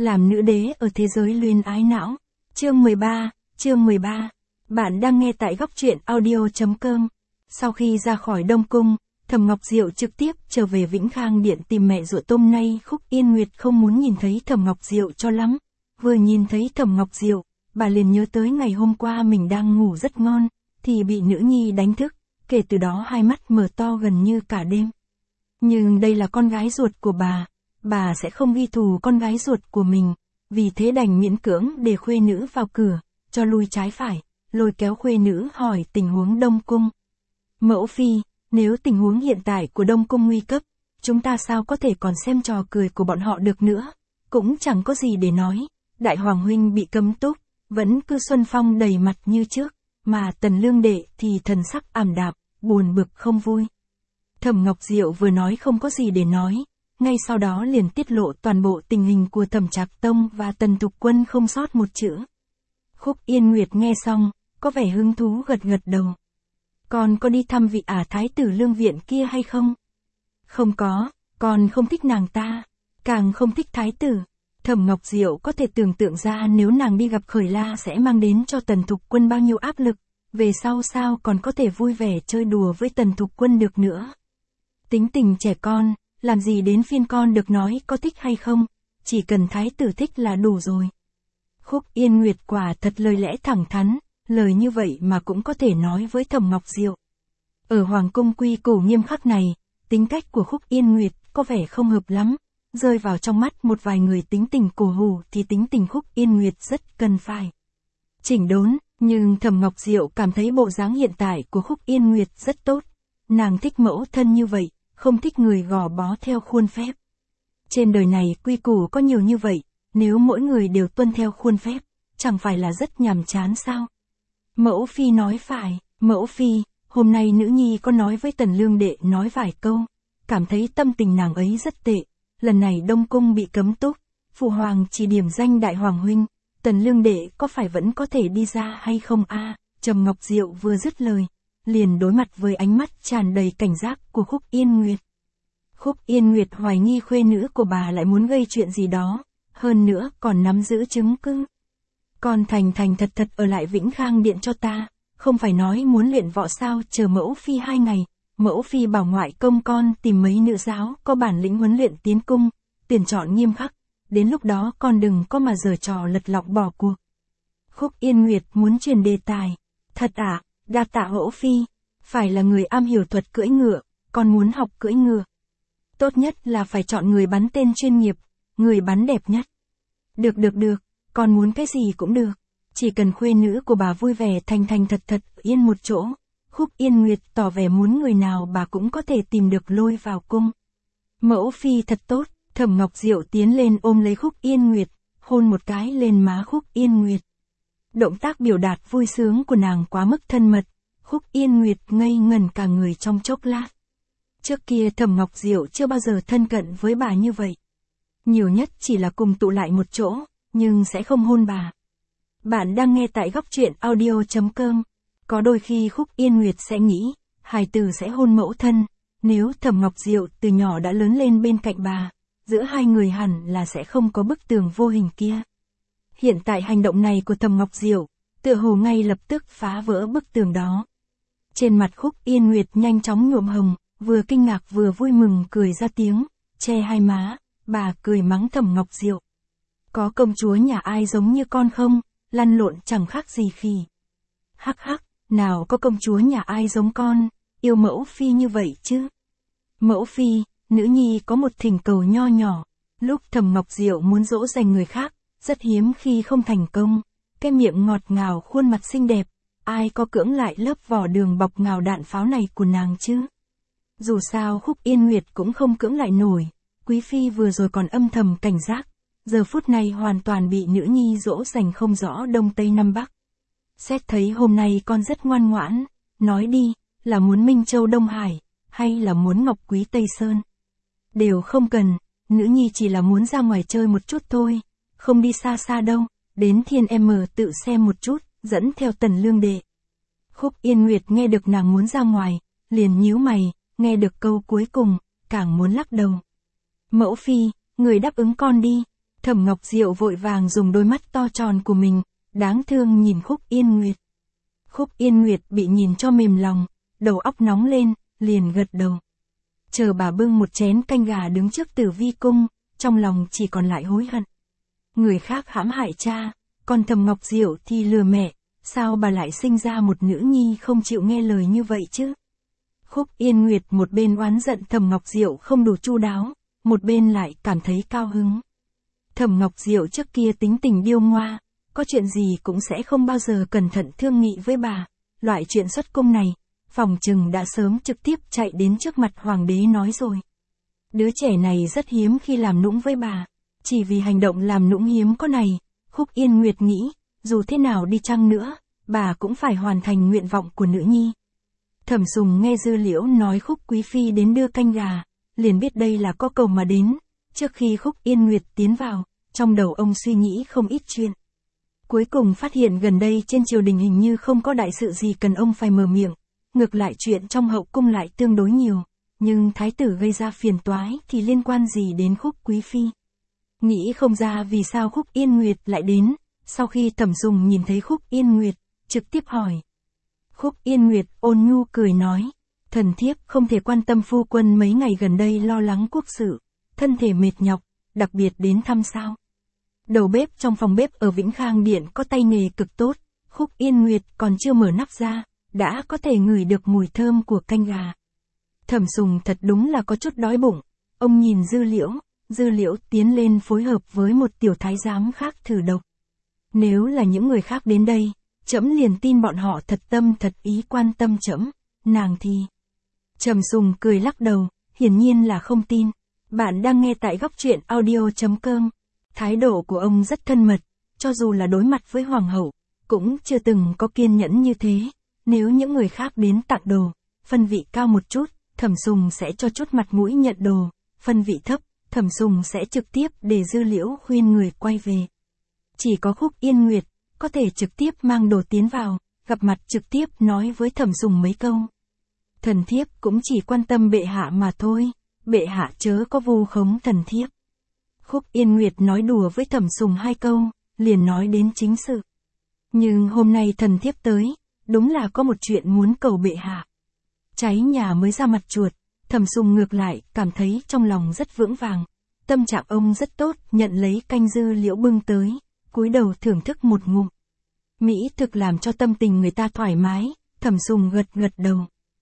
Làm nữ đế ở thế giới luyến ái não. Chương 13. Bạn đang nghe tại góc truyện audio.com. Sau khi ra khỏi Đông Cung, Thẩm Ngọc Diệu trực tiếp trở về Vĩnh Khang Điện tìm mẹ ruột. Hôm nay Khúc Yên Nguyệt không muốn nhìn thấy Thẩm Ngọc Diệu cho lắm. Vừa nhìn thấy Thẩm Ngọc Diệu, bà liền nhớ tới ngày hôm qua mình đang ngủ rất ngon, thì bị nữ nhi đánh thức, kể từ đó hai mắt mở to gần như cả đêm. Nhưng đây là con gái ruột của bà sẽ không ghi thù con gái ruột của mình, vì thế đành miễn cưỡng để khuê nữ vào cửa, cho lui trái phải, lôi kéo khuê nữ hỏi tình huống Đông Cung. Mẫu phi, nếu tình huống hiện tại của Đông Cung nguy cấp, chúng ta sao có thể còn xem trò cười của bọn họ được nữa, cũng chẳng có gì để nói, Đại Hoàng huynh bị cấm túc, vẫn cứ xuân phong đầy mặt như trước, mà Tần Lương đệ thì thần sắc ảm đạm, buồn bực không vui. Thẩm Ngọc Diệu vừa nói không có gì để nói, ngay sau đó liền tiết lộ toàn bộ tình hình của Thẩm Trạc Tông và Tần Thục Quân không sót một chữ. Khúc Yên Nguyệt nghe xong, có vẻ hứng thú gật gật đầu. Con có đi thăm vị thái tử Lương Viện kia hay không? Không có, con không thích nàng ta, càng không thích thái tử. Thẩm Ngọc Diệu có thể tưởng tượng ra nếu nàng đi gặp Khởi La sẽ mang đến cho Tần Thục Quân bao nhiêu áp lực, về sau sao còn có thể vui vẻ chơi đùa với Tần Thục Quân được nữa. Tính tình trẻ con, làm gì đến phiên con được nói có thích hay không, chỉ cần thái tử thích là đủ rồi. Khúc Yên Nguyệt quả thật lời lẽ thẳng thắn, lời như vậy mà cũng có thể nói với Thẩm Ngọc Diệu. Ở Hoàng cung quy củ nghiêm khắc này, tính cách của Khúc Yên Nguyệt có vẻ không hợp lắm, rơi vào trong mắt một vài người tính tình cổ hủ thì tính tình Khúc Yên Nguyệt rất cần phải chỉnh đốn, nhưng Thẩm Ngọc Diệu cảm thấy bộ dáng hiện tại của Khúc Yên Nguyệt rất tốt, nàng thích mẫu thân như vậy, không thích người gò bó theo khuôn phép. Trên đời này quy củ có nhiều như vậy, nếu mỗi người đều tuân theo khuôn phép, chẳng phải là rất nhàm chán sao? Mẫu phi nói phải, mẫu phi, hôm nay nữ nhi có nói với Tần Lương đệ nói vài câu, cảm thấy tâm tình nàng ấy rất tệ, lần này Đông Cung bị cấm túc, Phụ Hoàng chỉ điểm danh Đại Hoàng huynh, Tần Lương đệ có phải vẫn có thể đi ra hay không a? Trầm Ngọc Diệu vừa dứt lời, liền đối mặt với ánh mắt tràn đầy cảnh giác của Khúc Yên Nguyệt. Khúc Yên Nguyệt hoài nghi khuê nữ của bà lại muốn gây chuyện gì đó, hơn nữa còn nắm giữ chứng cứ. Con thành thật ở lại Vĩnh Khang Điện cho ta, không phải nói muốn luyện võ sao, chờ mẫu phi 2 ngày, mẫu phi bảo ngoại công con tìm mấy nữ giáo có bản lĩnh huấn luyện tiến cung, tuyển chọn nghiêm khắc, đến lúc đó con đừng có mà giở trò lật lọng bỏ cuộc. Khúc Yên Nguyệt muốn truyền đề tài. Thật ạ, đa tạ mẫu phi, phải là người am hiểu thuật cưỡi ngựa, con muốn học cưỡi ngựa. Tốt nhất là phải chọn người bắn tên chuyên nghiệp, người bắn đẹp nhất. Được, con muốn cái gì cũng được, chỉ cần khuê nữ của bà vui vẻ thành thật yên một chỗ. Khúc Yên Nguyệt tỏ vẻ muốn người nào bà cũng có thể tìm được lôi vào cung. Mẫu phi thật tốt. Thẩm Ngọc Diệu tiến lên ôm lấy Khúc Yên Nguyệt, hôn một cái lên má Khúc Yên Nguyệt. Động tác biểu đạt vui sướng của nàng quá mức thân mật, Khúc Yên Nguyệt ngây ngẩn cả người trong chốc lát. Trước kia Thẩm Ngọc Diệu chưa bao giờ thân cận với bà như vậy. Nhiều nhất chỉ là cùng tụ lại một chỗ, nhưng sẽ không hôn bà. Bạn đang nghe tại góc truyện audio.com. Có đôi khi Khúc Yên Nguyệt sẽ nghĩ, hài tử sẽ hôn mẫu thân, nếu Thẩm Ngọc Diệu từ nhỏ đã lớn lên bên cạnh bà, giữa hai người hẳn là sẽ không có bức tường vô hình kia. Hiện tại hành động này của Thẩm Ngọc Diệu, tựa hồ ngay lập tức phá vỡ bức tường đó. Trên mặt Khúc Yên Nguyệt nhanh chóng nhuộm hồng, vừa kinh ngạc vừa vui mừng cười ra tiếng, che hai má, bà cười mắng Thẩm Ngọc Diệu. Có công chúa nhà ai giống như con không, lăn lộn chẳng khác gì khỉ. Hắc, nào có công chúa nhà ai giống con, yêu mẫu phi như vậy chứ. Mẫu phi, nữ nhi có một thỉnh cầu nho nhỏ, lúc Thẩm Ngọc Diệu muốn dỗ dành người khác, rất hiếm khi không thành công, cái miệng ngọt ngào khuôn mặt xinh đẹp, ai có cưỡng lại lớp vỏ đường bọc ngào đạn pháo này của nàng chứ. Dù sao Khúc Yên Nguyệt cũng không cưỡng lại nổi, quý phi vừa rồi còn âm thầm cảnh giác, giờ phút này hoàn toàn bị nữ nhi dỗ dành không rõ đông tây nam bắc. Xét thấy hôm nay con rất ngoan ngoãn, nói đi, là muốn Minh Châu Đông Hải, hay là muốn Ngọc Quý Tây Sơn? Đều không cần, nữ nhi chỉ là muốn ra ngoài chơi một chút thôi, không đi xa đâu, đến Thiên tự xem một chút, dẫn theo Tần Lương đệ. Khúc Yên Nguyệt nghe được nàng muốn ra ngoài, liền nhíu mày, nghe được câu cuối cùng, càng muốn lắc đầu. Mẫu phi, người đáp ứng con đi, Thẩm Ngọc Diệu vội vàng dùng đôi mắt to tròn của mình, đáng thương nhìn Khúc Yên Nguyệt. Khúc Yên Nguyệt bị nhìn cho mềm lòng, đầu óc nóng lên, liền gật đầu. Chờ bà bưng một chén canh gà đứng trước Tử Vi cung, trong lòng chỉ còn lại hối hận. Người khác hãm hại cha, còn Thẩm Ngọc Diệu thì lừa mẹ, sao bà lại sinh ra một nữ nhi không chịu nghe lời như vậy chứ? Khúc Yên Nguyệt một bên oán giận Thẩm Ngọc Diệu không đủ chu đáo, một bên lại cảm thấy cao hứng. Thẩm Ngọc Diệu trước kia tính tình điêu ngoa, có chuyện gì cũng sẽ không bao giờ cẩn thận thương nghị với bà, loại chuyện xuất cung này, phòng trừng đã sớm trực tiếp chạy đến trước mặt hoàng đế nói rồi. Đứa trẻ này rất hiếm khi làm nũng với bà, chỉ vì hành động làm nũng hiếm có này, Khúc Yên Nguyệt nghĩ, dù thế nào đi chăng nữa, bà cũng phải hoàn thành nguyện vọng của nữ nhi. Thẩm Sùng nghe Dư Liễu nói Khúc Quý Phi đến đưa canh gà, liền biết đây là có cầu mà đến, trước khi Khúc Yên Nguyệt tiến vào, trong đầu ông suy nghĩ không ít chuyện. Cuối cùng phát hiện gần đây trên triều đình hình như không có đại sự gì cần ông phải mở miệng, ngược lại chuyện trong hậu cung lại tương đối nhiều, nhưng thái tử gây ra phiền toái thì liên quan gì đến Khúc Quý Phi. Nghĩ không ra vì sao Khúc Yên Nguyệt lại đến, sau khi Thẩm Sùng nhìn thấy Khúc Yên Nguyệt, trực tiếp hỏi. Khúc Yên Nguyệt ôn nhu cười nói, thần thiếp không thể quan tâm phu quân mấy ngày gần đây lo lắng quốc sự, thân thể mệt nhọc, đặc biệt đến thăm sao. Đầu bếp trong phòng bếp ở Vĩnh Khang Điện có tay nghề cực tốt, Khúc Yên Nguyệt còn chưa mở nắp ra, đã có thể ngửi được mùi thơm của canh gà. Thẩm Sùng thật đúng là có chút đói bụng, ông nhìn Dư Liễu tiến lên phối hợp với một tiểu thái giám khác thử độc. Nếu là những người khác đến đây, trẫm liền tin bọn họ thật tâm thật ý quan tâm trẫm, nàng thì... Trầm Sùng cười lắc đầu, hiển nhiên là không tin. Bạn đang nghe tại góc truyện audio.com. Thái độ của ông rất thân mật, cho dù là đối mặt với hoàng hậu, cũng chưa từng có kiên nhẫn như thế. Nếu những người khác đến tặng đồ, phân vị cao một chút, Thẩm Sùng sẽ cho chút mặt mũi nhận đồ, phân vị thấp, Thẩm Sùng sẽ trực tiếp để Dư Liễu khuyên người quay về. Chỉ có Khúc Yên Nguyệt, có thể trực tiếp mang đồ tiến vào, gặp mặt trực tiếp nói với Thẩm Sùng mấy câu. Thần thiếp cũng chỉ quan tâm bệ hạ mà thôi, bệ hạ chớ có vu khống thần thiếp. Khúc Yên Nguyệt nói đùa với Thẩm Sùng hai câu, liền nói đến chính sự. Nhưng hôm nay thần thiếp tới, đúng là có một chuyện muốn cầu bệ hạ. Cháy nhà mới ra mặt chuột, Thẩm Sùng ngược lại, cảm thấy trong lòng rất vững vàng. Tâm trạng ông rất tốt, nhận lấy canh Dư Liễu bưng tới, cúi đầu thưởng thức một ngụm. Mỹ thực làm cho tâm tình người ta thoải mái, Thẩm Sùng gật đầu.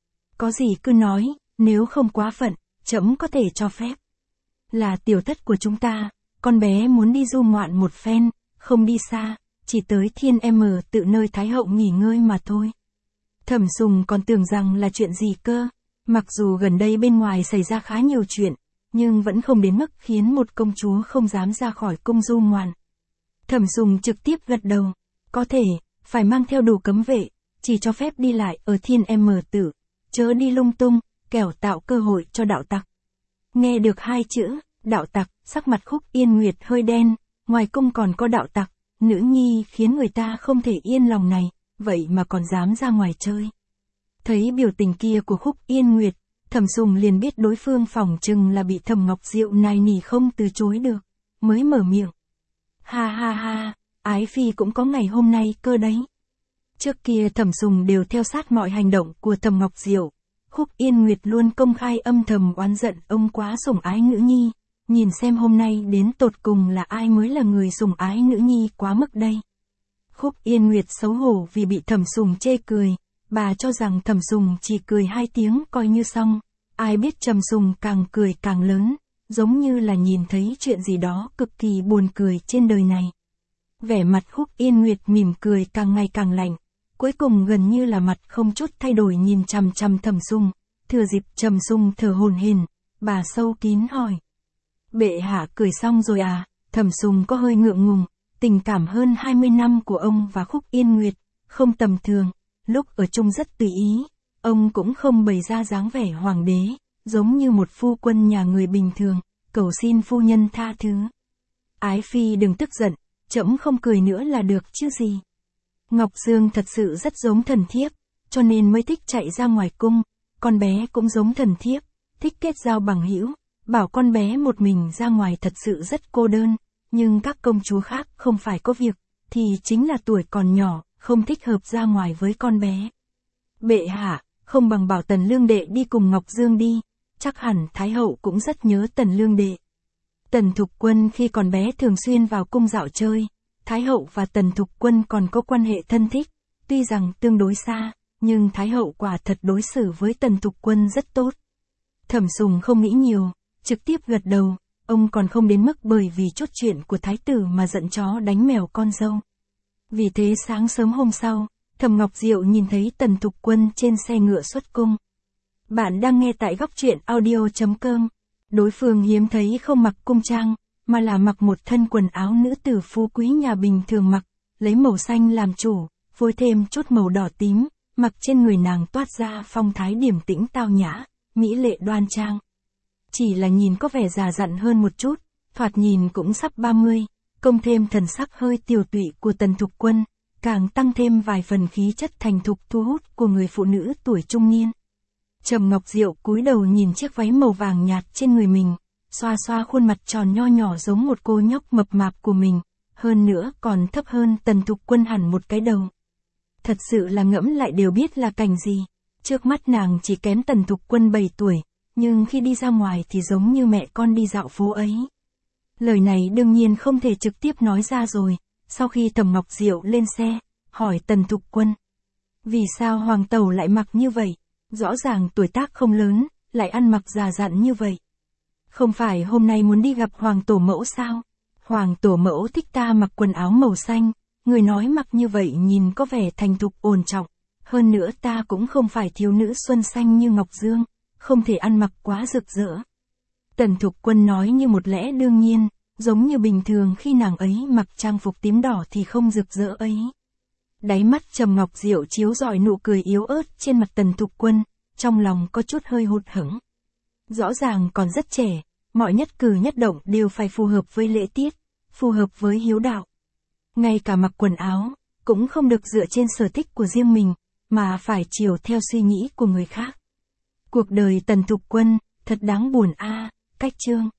Có gì cứ nói, nếu không quá phận, trẫm có thể cho phép. Là tiểu thất của chúng ta, con bé muốn đi du ngoạn một phen, không đi xa, chỉ tới Thiên tự nơi Thái hậu nghỉ ngơi mà thôi. Thẩm Sùng còn tưởng rằng là chuyện gì cơ, mặc dù gần đây bên ngoài xảy ra khá nhiều chuyện, nhưng vẫn không đến mức khiến một công chúa không dám ra khỏi cung du ngoạn. Thẩm Sùng trực tiếp gật đầu, có thể, phải mang theo đủ cấm vệ, chỉ cho phép đi lại ở Thiên tự, chớ đi lung tung, kẻo tạo cơ hội cho đạo tặc. Nghe được hai chữ, đạo tặc, sắc mặt Khúc Yên Nguyệt hơi đen, ngoài cung còn có đạo tặc, nữ nhi khiến người ta không thể yên lòng này, vậy mà còn dám ra ngoài chơi. Thấy biểu tình kia của Khúc Yên Nguyệt, Thẩm Sùng liền biết đối phương phỏng chừng là bị Thẩm Ngọc Diệu nài nỉ không từ chối được, mới mở miệng. Ha ha ha, ái phi cũng có ngày hôm nay cơ đấy. Trước kia Thẩm Sùng đều theo sát mọi hành động của Thẩm Ngọc Diệu, Khúc Yên Nguyệt luôn công khai âm thầm oán giận ông quá sủng ái nữ nhi, nhìn xem hôm nay đến tột cùng là ai mới là người sủng ái nữ nhi quá mức đây. Khúc Yên Nguyệt xấu hổ vì bị Thẩm Sùng chê cười, bà cho rằng Thẩm Sùng chỉ cười 2 tiếng coi như xong, ai biết Thẩm Sùng càng cười càng lớn, giống như là nhìn thấy chuyện gì đó cực kỳ buồn cười trên đời này. Vẻ mặt Khúc Yên Nguyệt mỉm cười càng ngày càng lạnh, cuối cùng gần như là mặt không chút thay đổi nhìn chằm chằm Thẩm Sùng, thừa dịp Thẩm Sùng thở hổn hển, bà sâu kín hỏi. Bệ hạ cười xong rồi à? Thẩm Sùng có hơi ngượng ngùng, tình cảm hơn 20 năm của ông và Khúc Yên Nguyệt, không tầm thường, lúc ở chung rất tùy ý, ông cũng không bày ra dáng vẻ hoàng đế, giống như một phu quân nhà người bình thường, cầu xin phu nhân tha thứ. Ái phi đừng tức giận, trẫm không cười nữa là được chứ gì. Ngọc Dương thật sự rất giống thần thiếp, cho nên mới thích chạy ra ngoài cung, con bé cũng giống thần thiếp, thích kết giao bằng hữu, bảo con bé một mình ra ngoài thật sự rất cô đơn, nhưng các công chúa khác không phải có việc, thì chính là tuổi còn nhỏ, không thích hợp ra ngoài với con bé. Bệ hạ, không bằng bảo Tần Lương Đệ đi cùng Ngọc Dương đi, chắc hẳn Thái hậu cũng rất nhớ Tần Lương Đệ. Tần Thục Quân khi còn bé thường xuyên vào cung dạo chơi, Thái hậu và Tần Thục Quân còn có quan hệ thân thích, tuy rằng tương đối xa, nhưng Thái hậu quả thật đối xử với Tần Thục Quân rất tốt. Thẩm Sùng không nghĩ nhiều, trực tiếp gật đầu, ông còn không đến mức bởi vì chút chuyện của thái tử mà giận chó đánh mèo con dâu. Vì thế sáng sớm hôm sau, Thẩm Ngọc Diệu nhìn thấy Tần Thục Quân trên xe ngựa xuất cung. Bạn đang nghe tại góc truyện audio.com. Đối phương hiếm thấy không mặc cung trang, mà là mặc một thân quần áo nữ tử phú quý nhà bình thường mặc, lấy màu xanh làm chủ, phối thêm chút màu đỏ tím, mặc trên người nàng toát ra phong thái điềm tĩnh tao nhã, mỹ lệ đoan trang. Chỉ là nhìn có vẻ già dặn hơn một chút, thoạt nhìn cũng sắp 30, cộng thêm thần sắc hơi tiều tụy của Tần Thục Quân, càng tăng thêm vài phần khí chất thành thục thu hút của người phụ nữ tuổi trung niên. Trầm Ngọc Diệu cúi đầu nhìn chiếc váy màu vàng nhạt trên người mình, xoa xoa khuôn mặt tròn nho nhỏ giống một cô nhóc mập mạp của mình, hơn nữa còn thấp hơn Tần Thục Quân hẳn một cái đầu. Thật sự là ngẫm lại đều biết là cảnh gì, trước mắt nàng chỉ kém Tần Thục Quân 7 tuổi, nhưng khi đi ra ngoài thì giống như mẹ con đi dạo phố ấy. Lời này đương nhiên không thể trực tiếp nói ra rồi, sau khi Thẩm Ngọc Diệu lên xe, hỏi Tần Thục Quân. Vì sao Hoàng tẩu lại mặc như vậy? Rõ ràng tuổi tác không lớn, lại ăn mặc già dặn như vậy. Không phải hôm nay muốn đi gặp Hoàng tổ mẫu sao? Hoàng tổ mẫu thích ta mặc quần áo màu xanh, người nói mặc như vậy nhìn có vẻ thành thục ổn trọng. Hơn nữa ta cũng không phải thiếu nữ xuân xanh như Ngọc Dương, không thể ăn mặc quá rực rỡ. Tần Thục Quân nói như một lẽ đương nhiên, giống như bình thường khi nàng ấy mặc trang phục tím đỏ thì không rực rỡ ấy. Đáy mắt Trầm Ngọc Diệu chiếu rọi nụ cười yếu ớt trên mặt Tần Thục Quân, trong lòng có chút hơi hụt hẫng. Rõ ràng còn rất trẻ, mọi nhất cử nhất động đều phải phù hợp với lễ tiết, phù hợp với hiếu đạo. Ngay cả mặc quần áo, cũng không được dựa trên sở thích của riêng mình, mà phải chiều theo suy nghĩ của người khác. Cuộc đời Tần Thục Quân, thật đáng buồn a. Cách chương